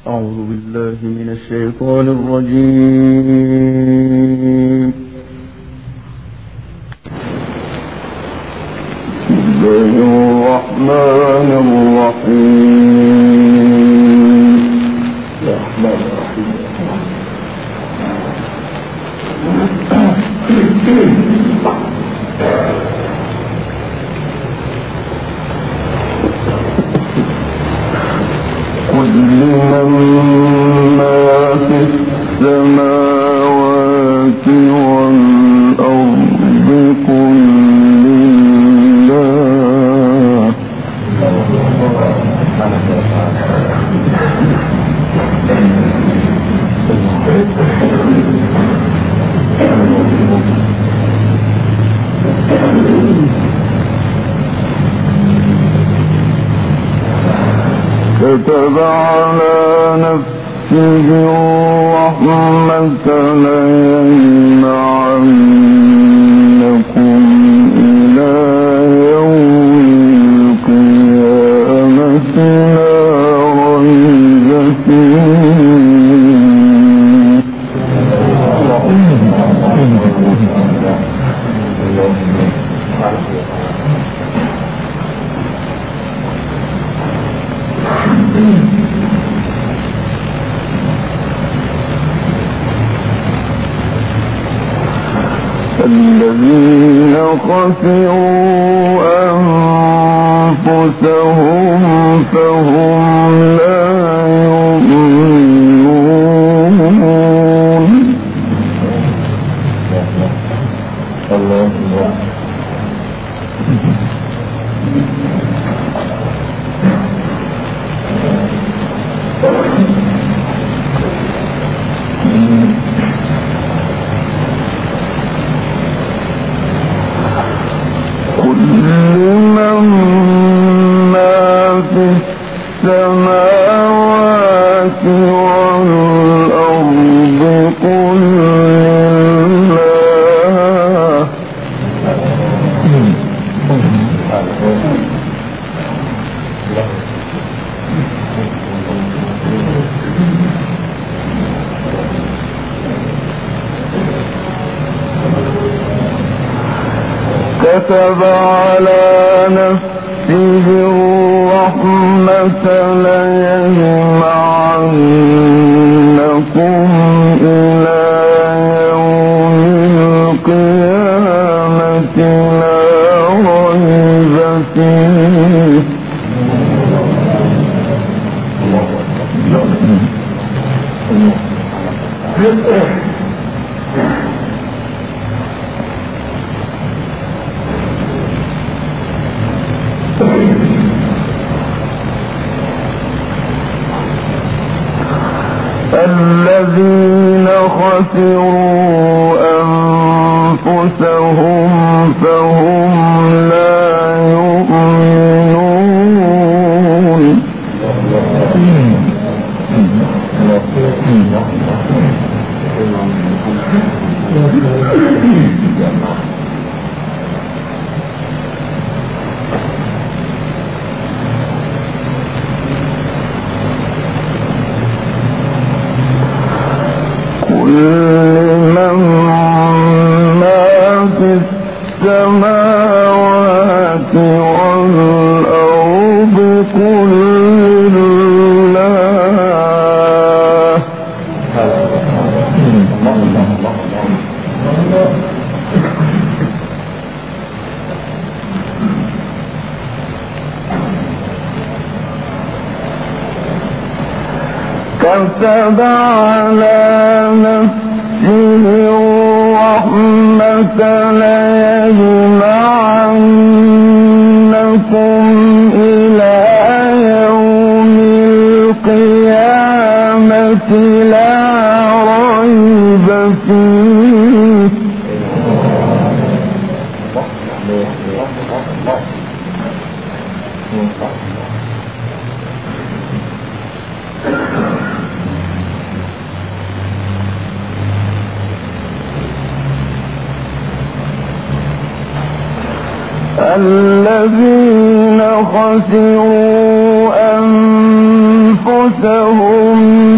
أعوذ بالله من الشيطان الرجيم. بسم الله الرحمن الرحيم. قل لمن ما في السماوات والأرض قل لله. كتب على نفسه الرحمة ليجمعنكم إلى يوم القيامة لا ريب فيه. الذين خسروا أنفسهم فهم لا يؤمنون. السماوات والأرض قل لله. كتب على نفسه الرحمة ليجمعنكم إلى يوم القيامة لا ريب فيه. الذين خسروا أنفسهم فهم لا يؤمنون. لمن ما في السماوات والأرض قل لله. كتب على نفسه الرحمة ليجمعنكم إلى يوم القيامة لا ريب فيه. الذين خسروا أنفسهم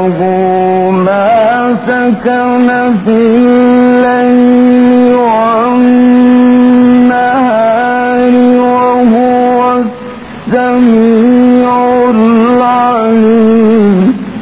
له ما سكن في الليل والنهار وهو السميع العليم.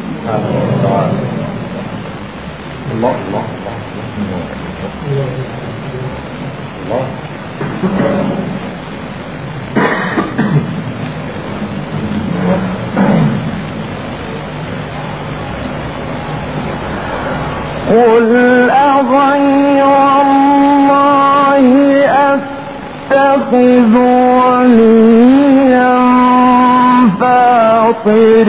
قل أغير الله أتخذ وليا فاطر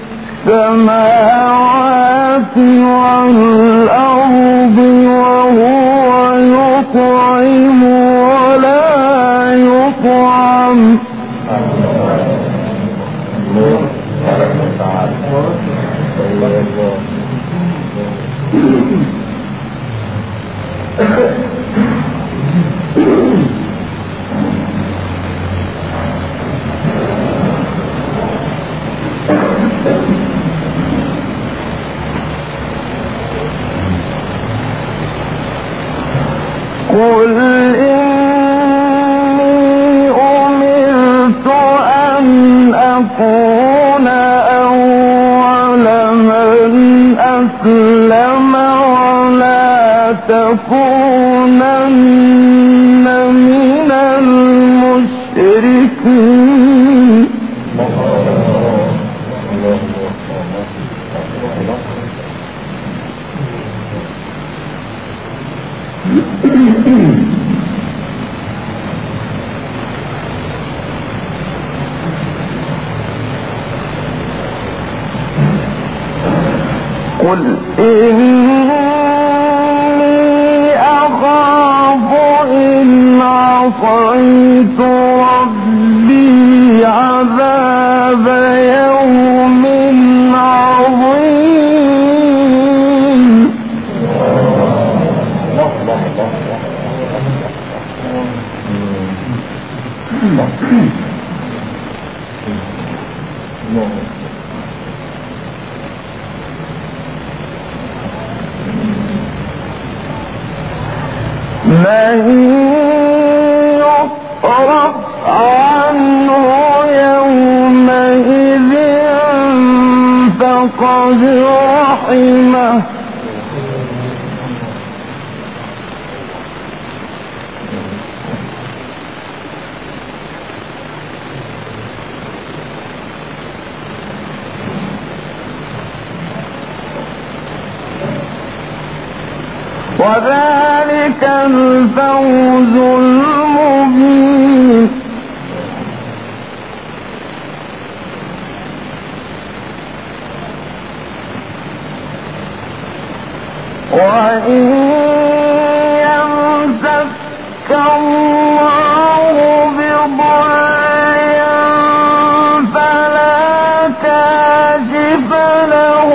السماوات والأرض وهو يطعم ولا يطعم قل إني أمرت أن أكون أول من أسلم ولا تكونن من المشركين. قل إني أخاف إن عصيت ربي عذاب يوم عظيم. من يصرف عنه يومئذ فقد رحمه وذلك الفوز المبين. وإن يمسك الله بضر فلا كاشف له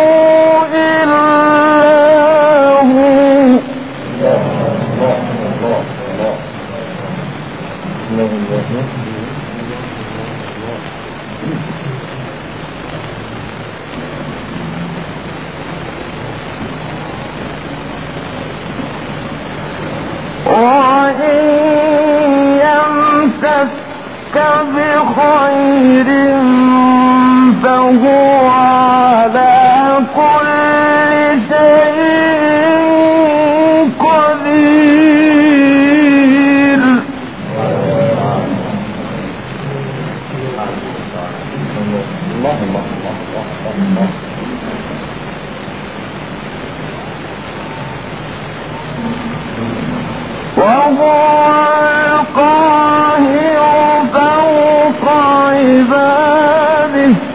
وإن يمسك بخير فهو على كل شيء قدير. وهو القاهر فوق عباده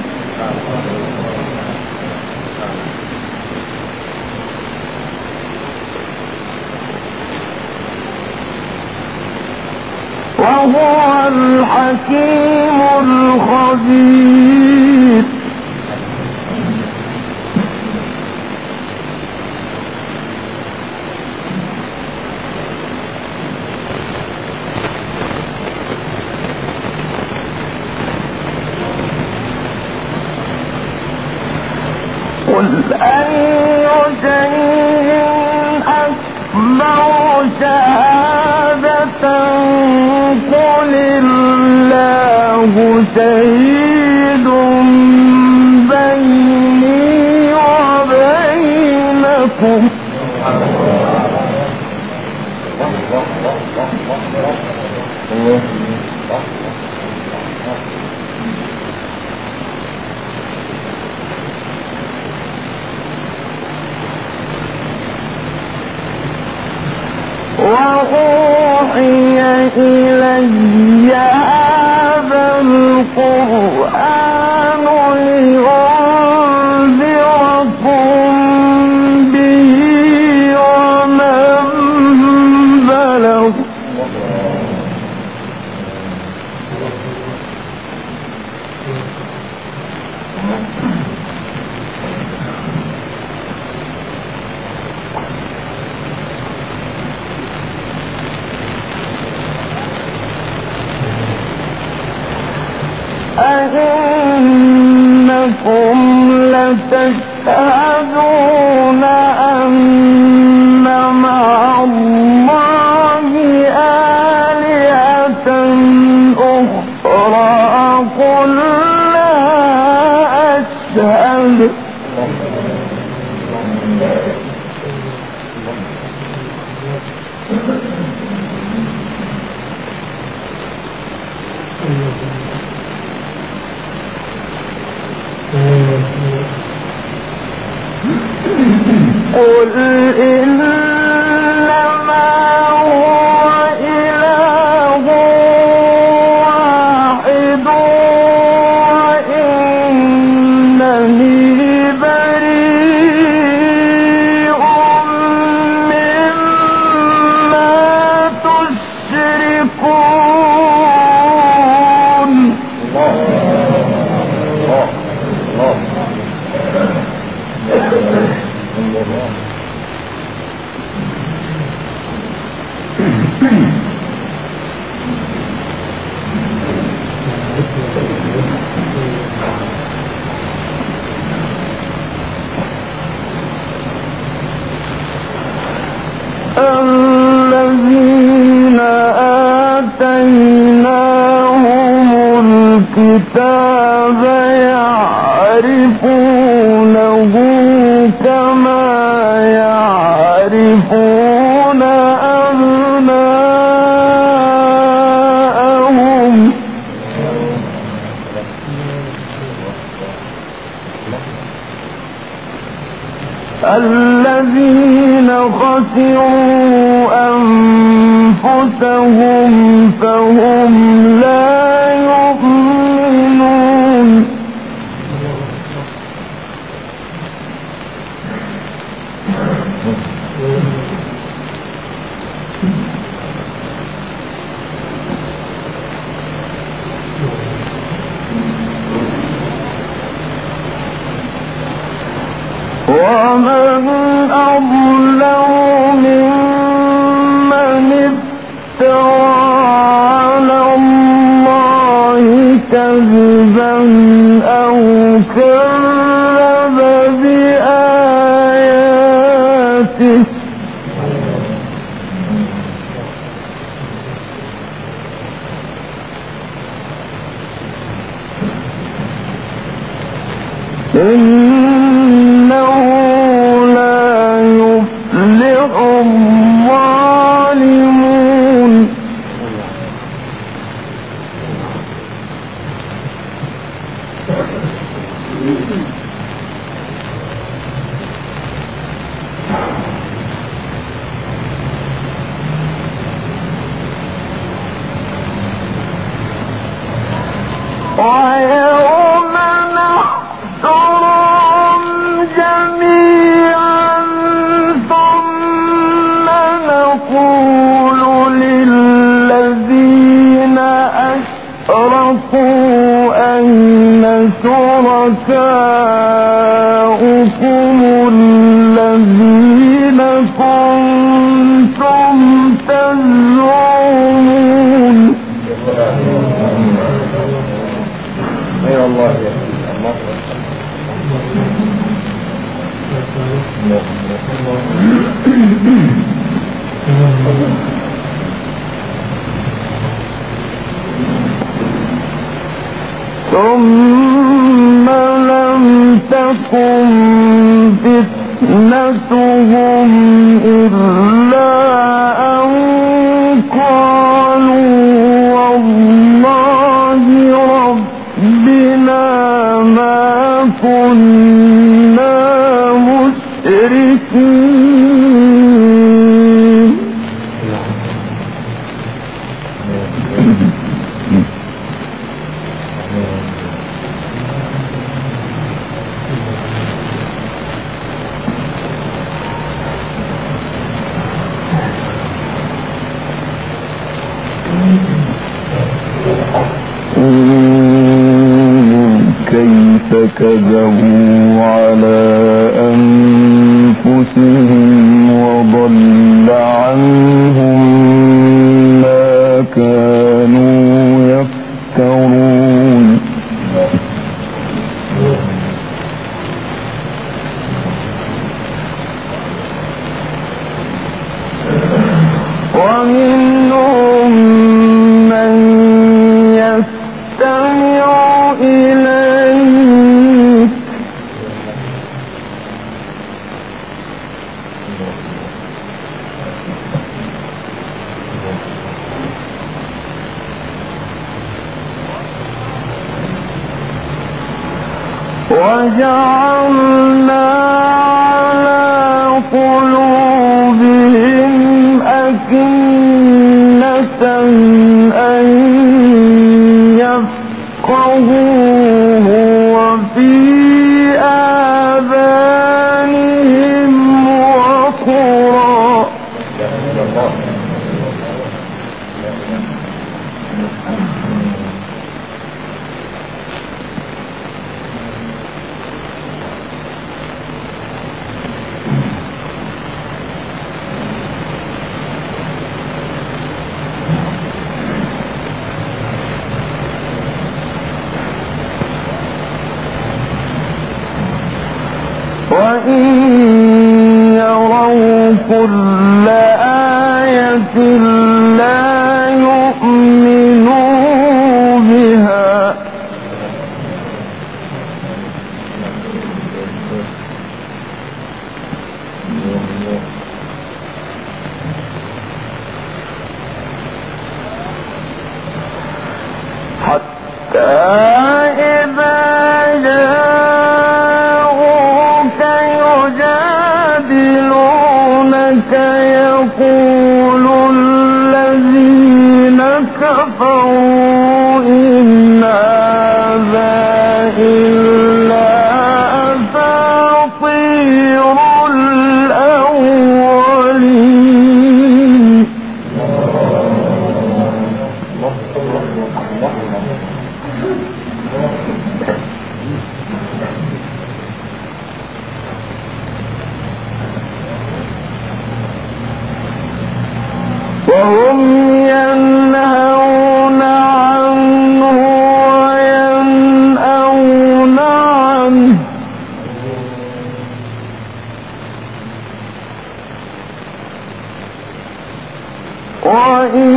وهو الحكيم الخبير. قل شهادة قل الله شهيد بيني وبينكم وأوحي إلي هذا القرآن لأنذركم به ومن بلغ أئنكم لتشهدون أن مع الله آلهة أخرى قل لا أشهد قل إنما هو إله واحد وإنني بريء مما تشركون الذين آتيناهم الكتاب يعرفونه كما يعرفون أبناءهم الذين خسروا أنفسهم فهم لا يؤمنون ومن أظلم ممن افترى على الله كذبا أو كذب بآياته إنه لا يفلح الظالمون ويوم نحشرهم جميعا ثم نقول كذبوا على أنفسهم وضل عنهم ما كانوا يفترون ومنهم من يستمع إليك وجعلنا على قلوبهم أكنة أن يفقهوه وفي آذانهم وقرا وإن يروا كل آية لا يؤمنوا بها حتى إذا يجادلونك يقول الذين كفروا إن هذا إلا أساطير الأولين وهم ينهون عنه وينأون عنه وإن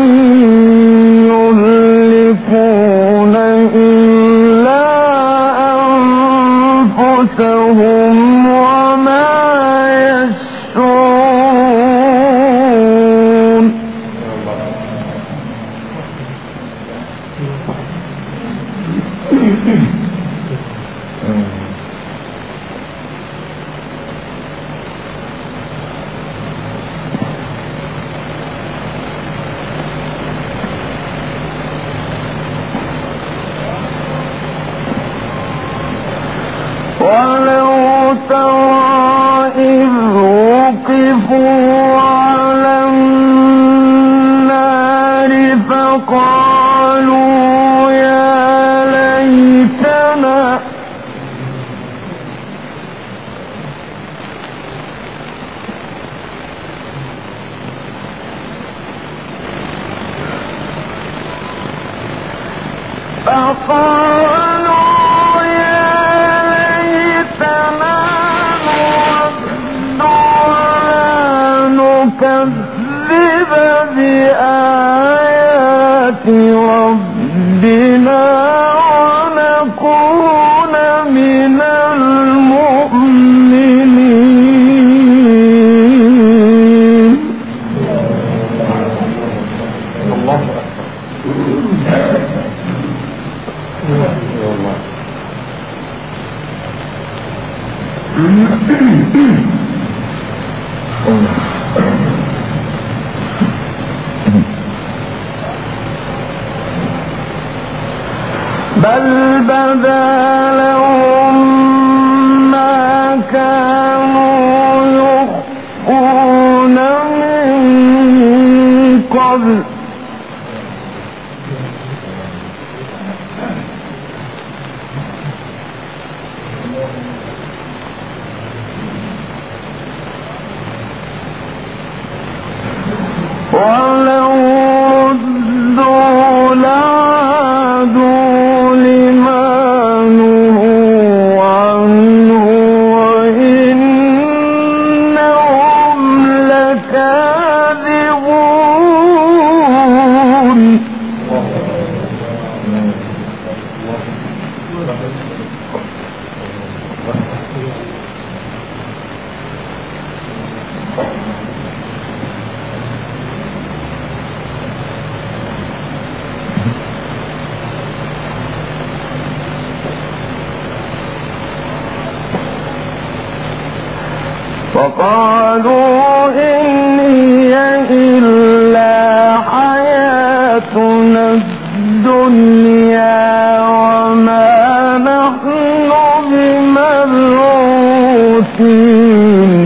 يهلكون إلا أنفسهم وما يشعرون ولو ترى إذ وقفوا على النار فقالوا يا ليتنا نكذب بآيات ربنا ونكون من المؤمنين بل بدا لهم ما كانوا يخفون من قبل ولو ردوا لعادوا لما نهوا عنه وإنهم لكاذبون. وقالوا إن هي إلا حياتنا الدنيا وما نحن بمبعوثين.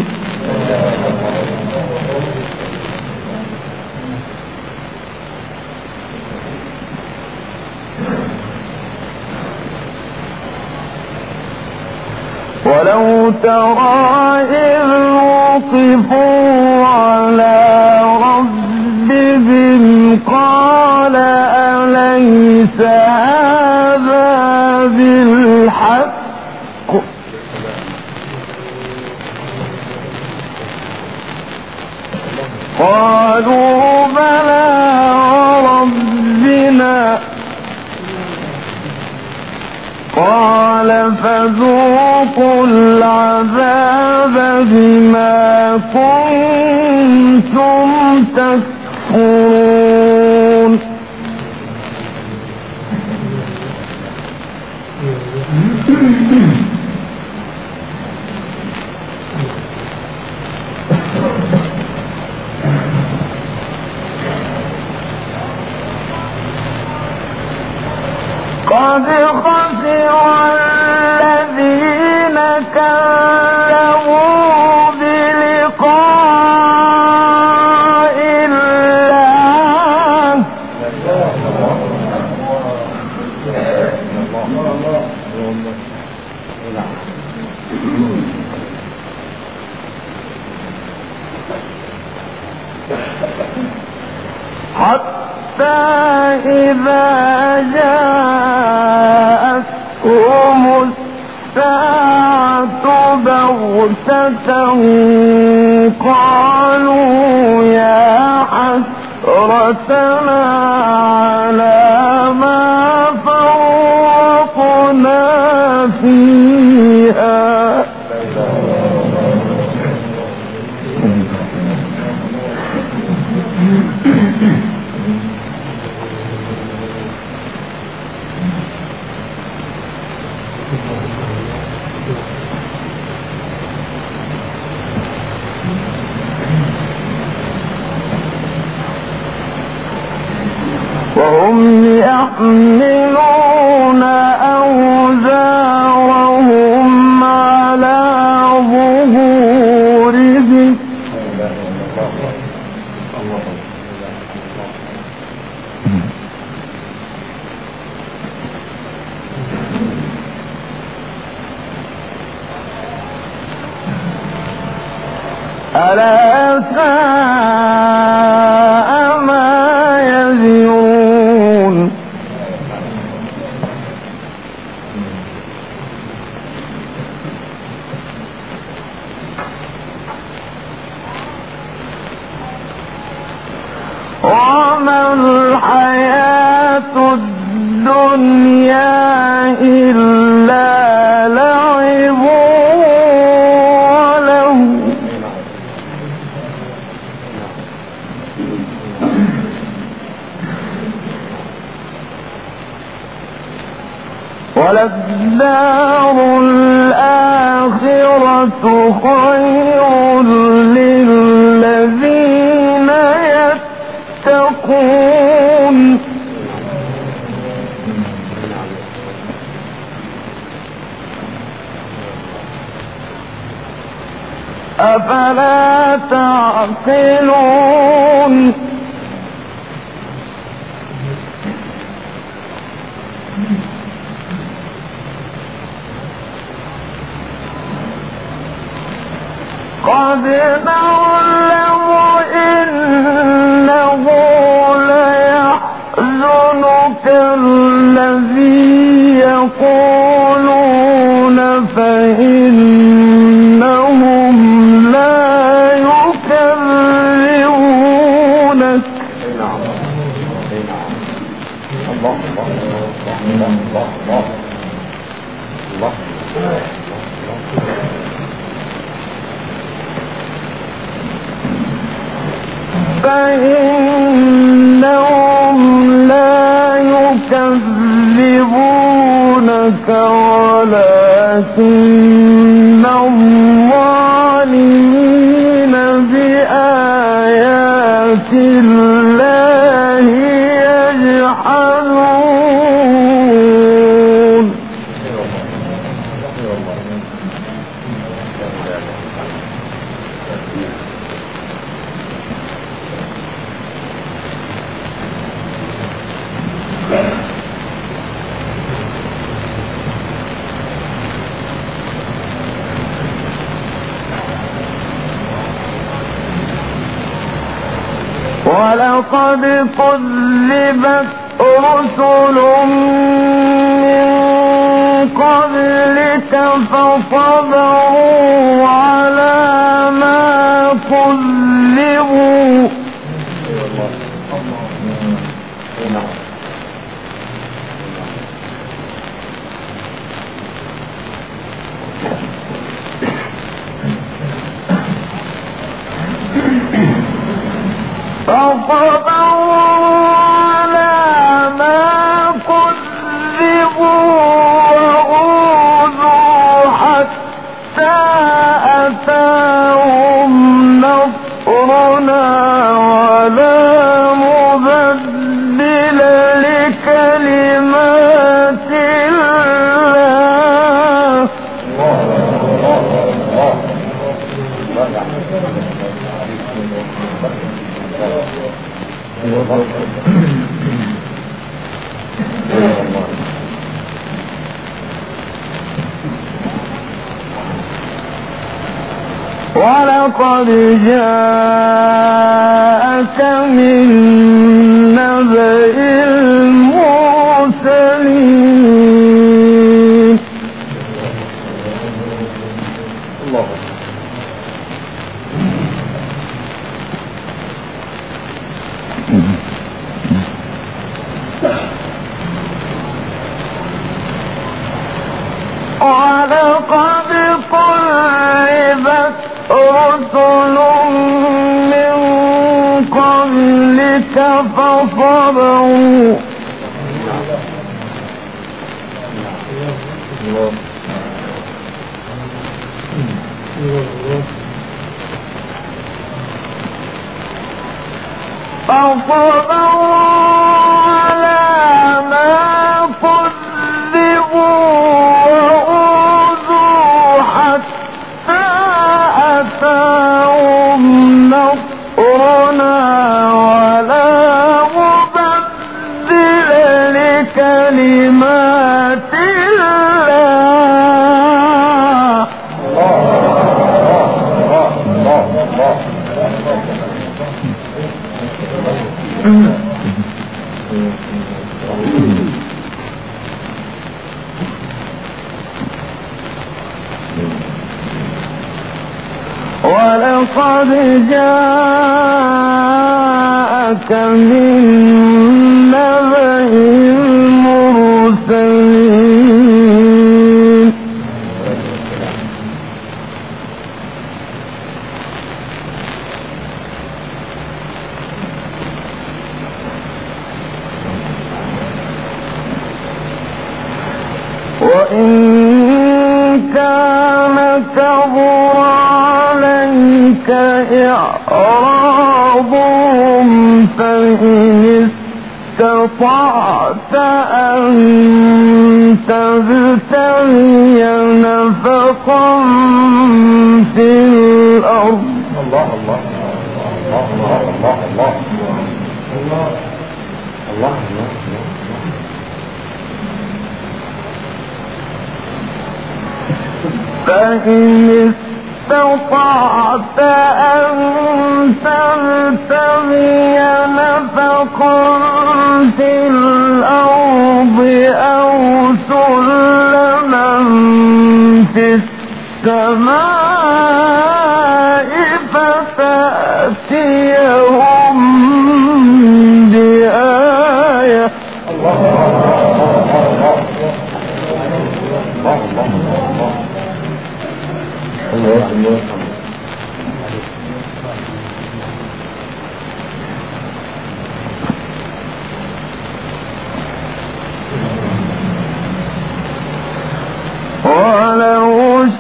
ولو ترى إذ وقفوا على ربهم قال أليس هذا بالحق قالوا بلى وربنا قال فذوقوا العذاب بما كنتم تكفرون. قد خسر الذين كذبوا بلقاء الله حتى إذا جاءتهم الساعة بغتة قالوا يا حسرتنا على ما فرطنا فيها وهم يحملون أوزارهم على ظهورهم ألا ساء ما يزرون. وما الحياة الدنيا إلا لعب وله وللدار الآخرة خير للذين يتقون أفلا تعقلون. قد نعلم إنه فإنهم لا يكذبونك ولكن الظالمين بآيات الله يجحدون. ولقد كذبت رسل من قبلك فصبروا على ما كذبوا وأوذوا حتى أتاهم نصرنا ولا مبدل لكلمات الله. ولقد جاءك من نبأ المرسلين. ولقد كذبت رسل من قبلك فصبروا على ما كذبوا وأوذوا حتى أتاهم نصرنا ولا مبدل لكلمات الله. ولقد جاءك من نبأ المرسلين. وإن كان كبر عليك إعراضهم فإن استطعت أن تبتغي نفقا في الأرض. الله الله الله الله الله الله الله الله. فإن استطعت أن تبتغي نفقا في الأرض أو سلما في السماء فتأتيهم بآية. الله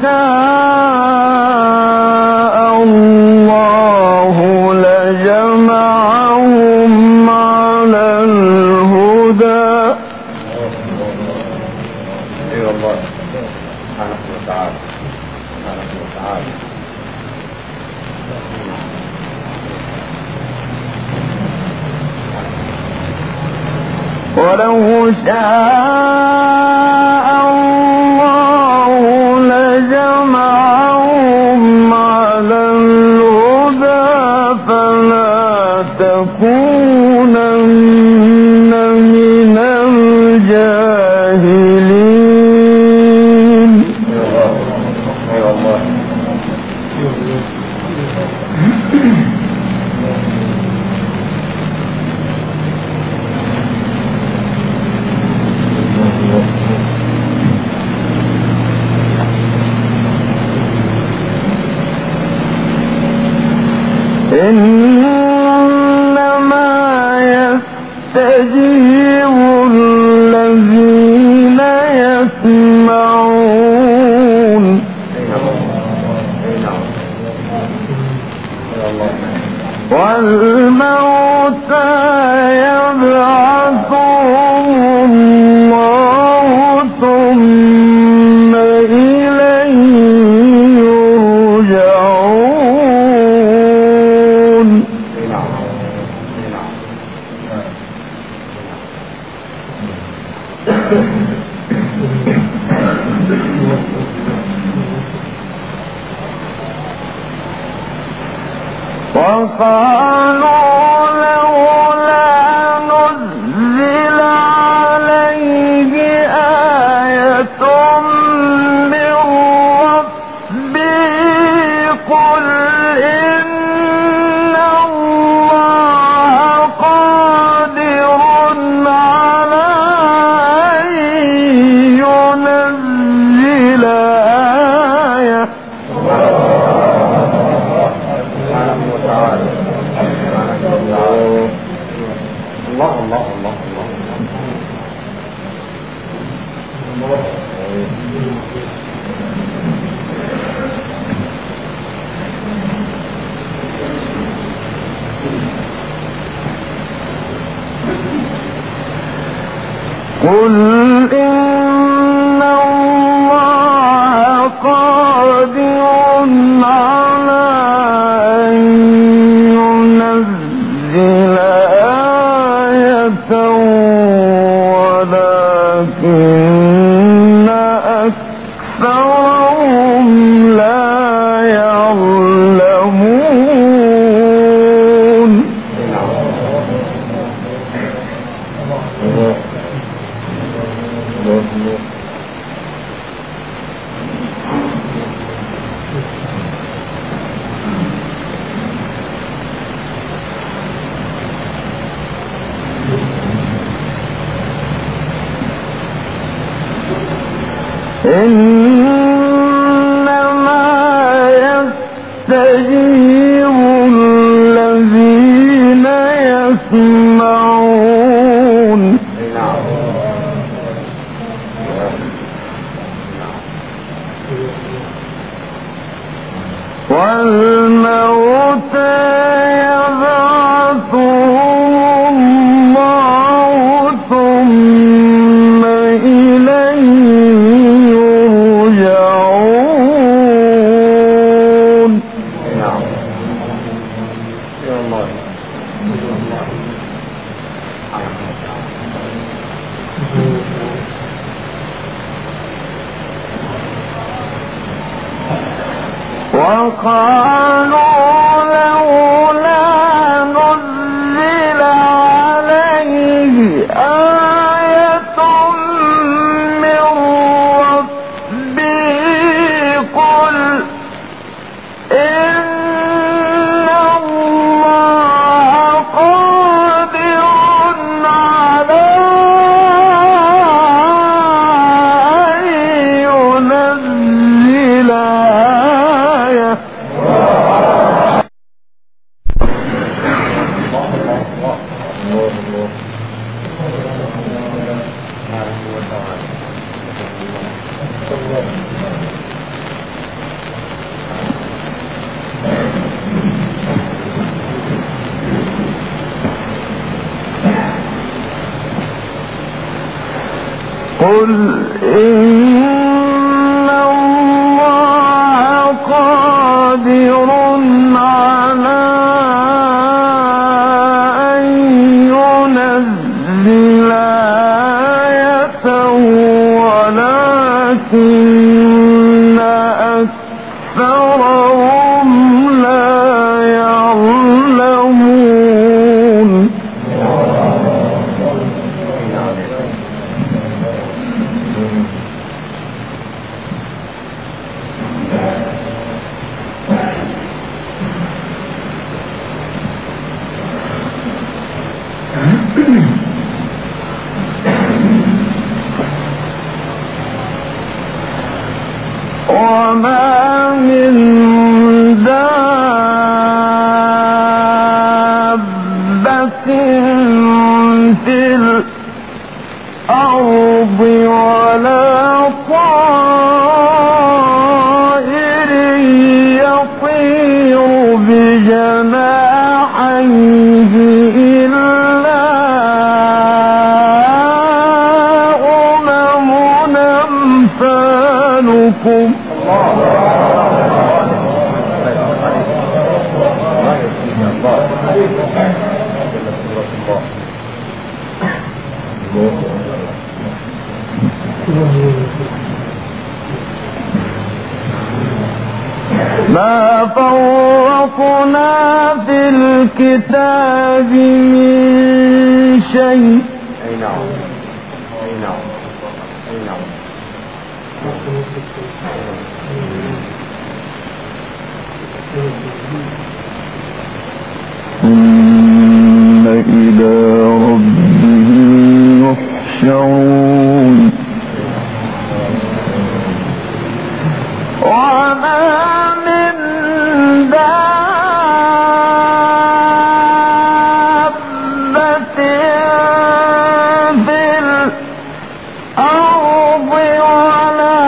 شاء الله لجمعهم على الهدى. اي والله سبحانه وتعالى سبحانه وتعالى. ولو شاء الله لجمعهم على الهدى فلا تكونن من الجاهلين. اي والله إنما يستجيب الذين يسمعون والموتى يبعثهم الله ثم إليه يرجعون. وقالوا لولا نزل عليه آية من ربه قل إن الله قادر على أن ينزل آية. الله الله الله الله. قل إن الله قادر على أن ينزل آية ولكن أكثرهم لا يعلمون. إنما يستجيب الذين يسمعون والموتى يبعثهم الله ثم إليه يرجعون. وقالوا لولا نزل عليه آية من ربه قل إن الله قادر على أن ينزل آية قل إن الله قادر على أن ينزل آية ولكن أكثرهم لا يعلمون. وما من دابة في الأرض ولا طائر يطير بجناحيه إلا أمم أمثالكم. ما فرطنا في الكتاب من شيء. أي نعم أي نعم أي نعم. ثم إلى ربهم يحشرون. وما من دابة في الأرض ولا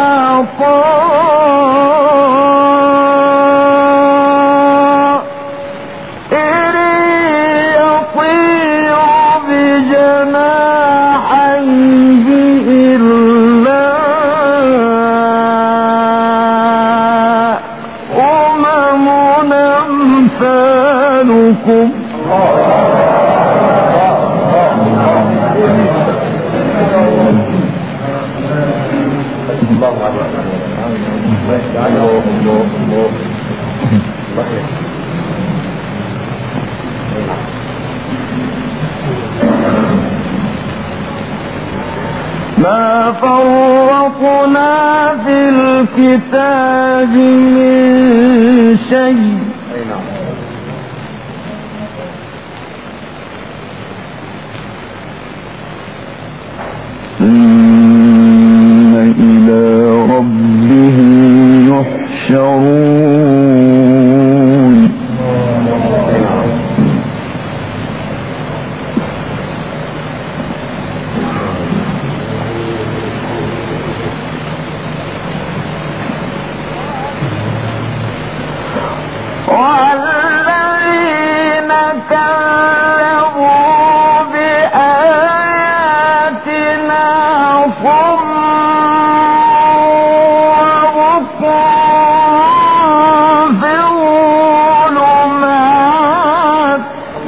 طائر يطير بجناحيه إلا أمم أمثالكم. ما فرطنا في الكتاب من شيء. ثم إلى ربهم يحشرون. والذين كذبوا بآياتنا صم وبكم في الظلمات.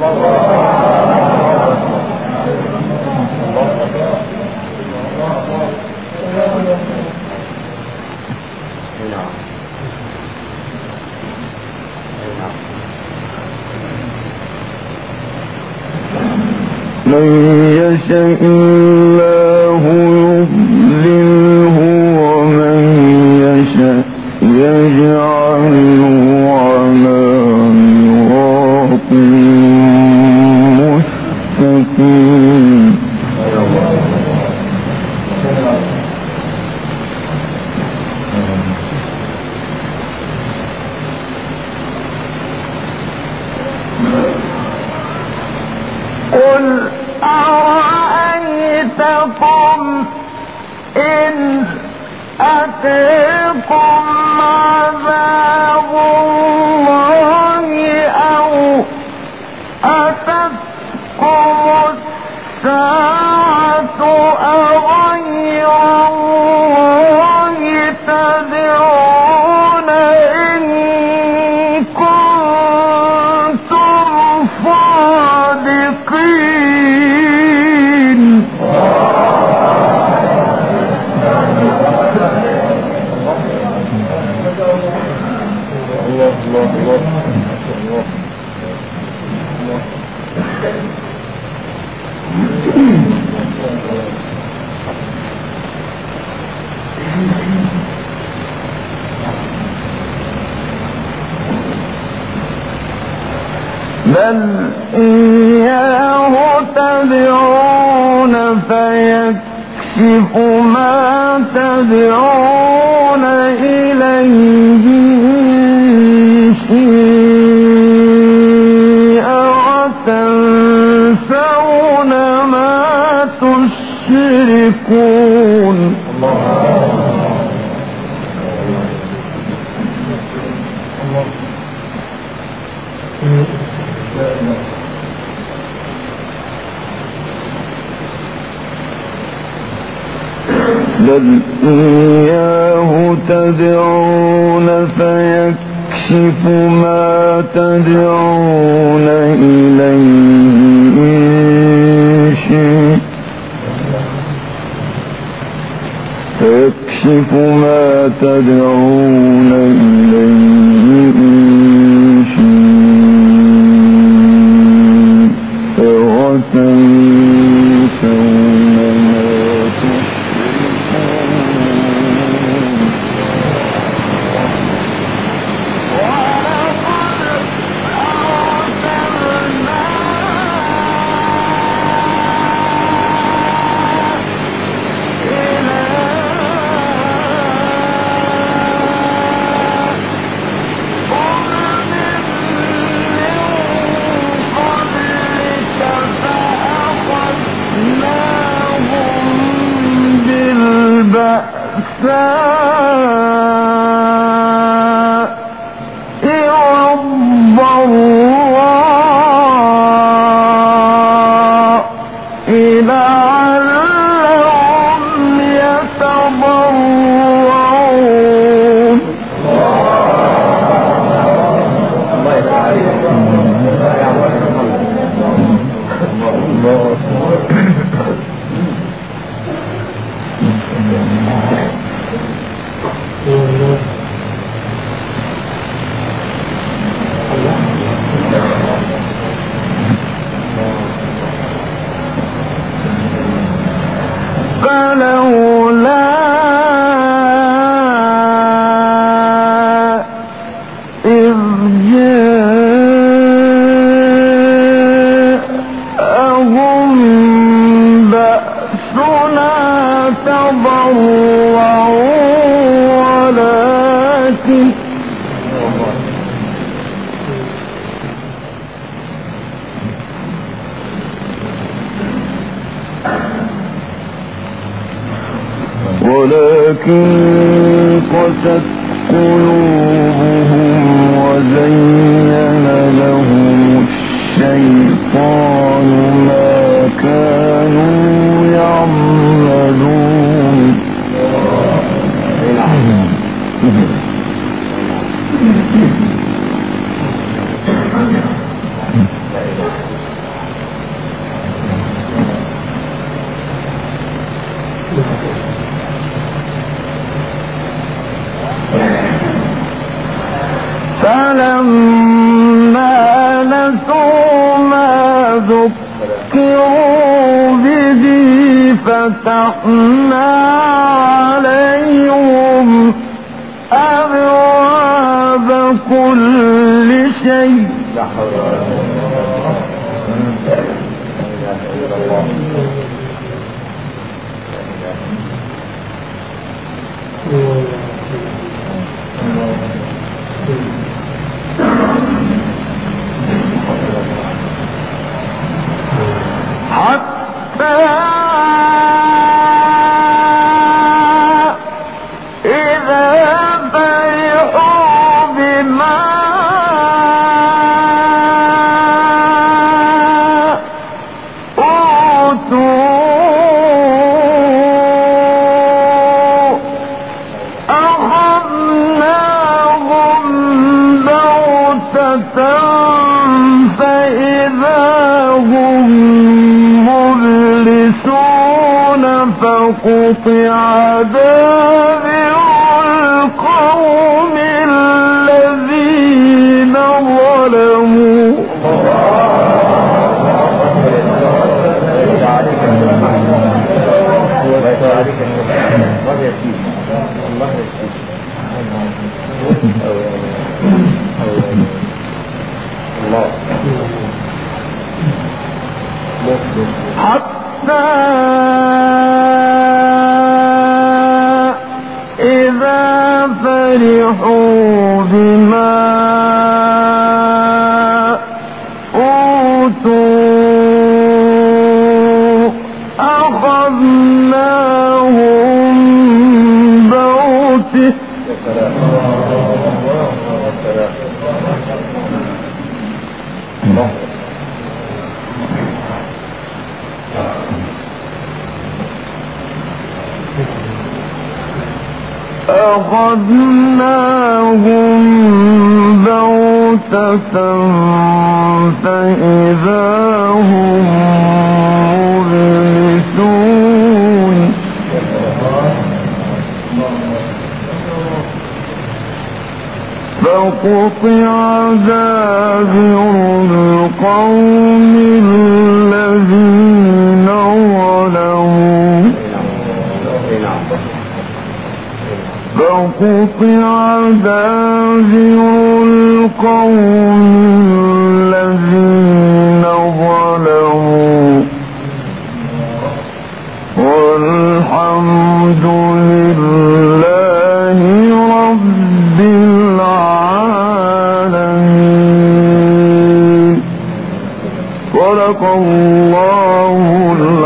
من يشاء الله يضلله ومن يشاء يجعله على صراط مستقيم. قل أرأيتكم إن أتيكم عذاب الله أو أتتكم الساعة أغير بل إياه تدعون فيكشف ما تدعون إليه إن شيء وتنسون ما تشركون. بل إياه تدعون فيكشف ما تدعون إليه إن شاء فيكشف ما تدعون إليه إن شاء وتنسون ما ولكن قست قلوبهم وزين لهم الشيطان ما كانوا يعملون. فلما نسوا ما ذكروا به فتحنا عليهم أبواب كل شيء حتى إذا فرحوا بما أوتوا أخذناهم بغتة فإذا هم مبلسون فقطع دابر القوم الذين ظلموا. الله حتى إذا فرحوا بما أوتوا أخذناهم بغتة أخذناهم بغتة فإذا هم مبلسون فقطع دابر القوم الذين ظلموا فقطع دابر القوم الذين ظلموا والحمد لله رب العالمين. صدق الله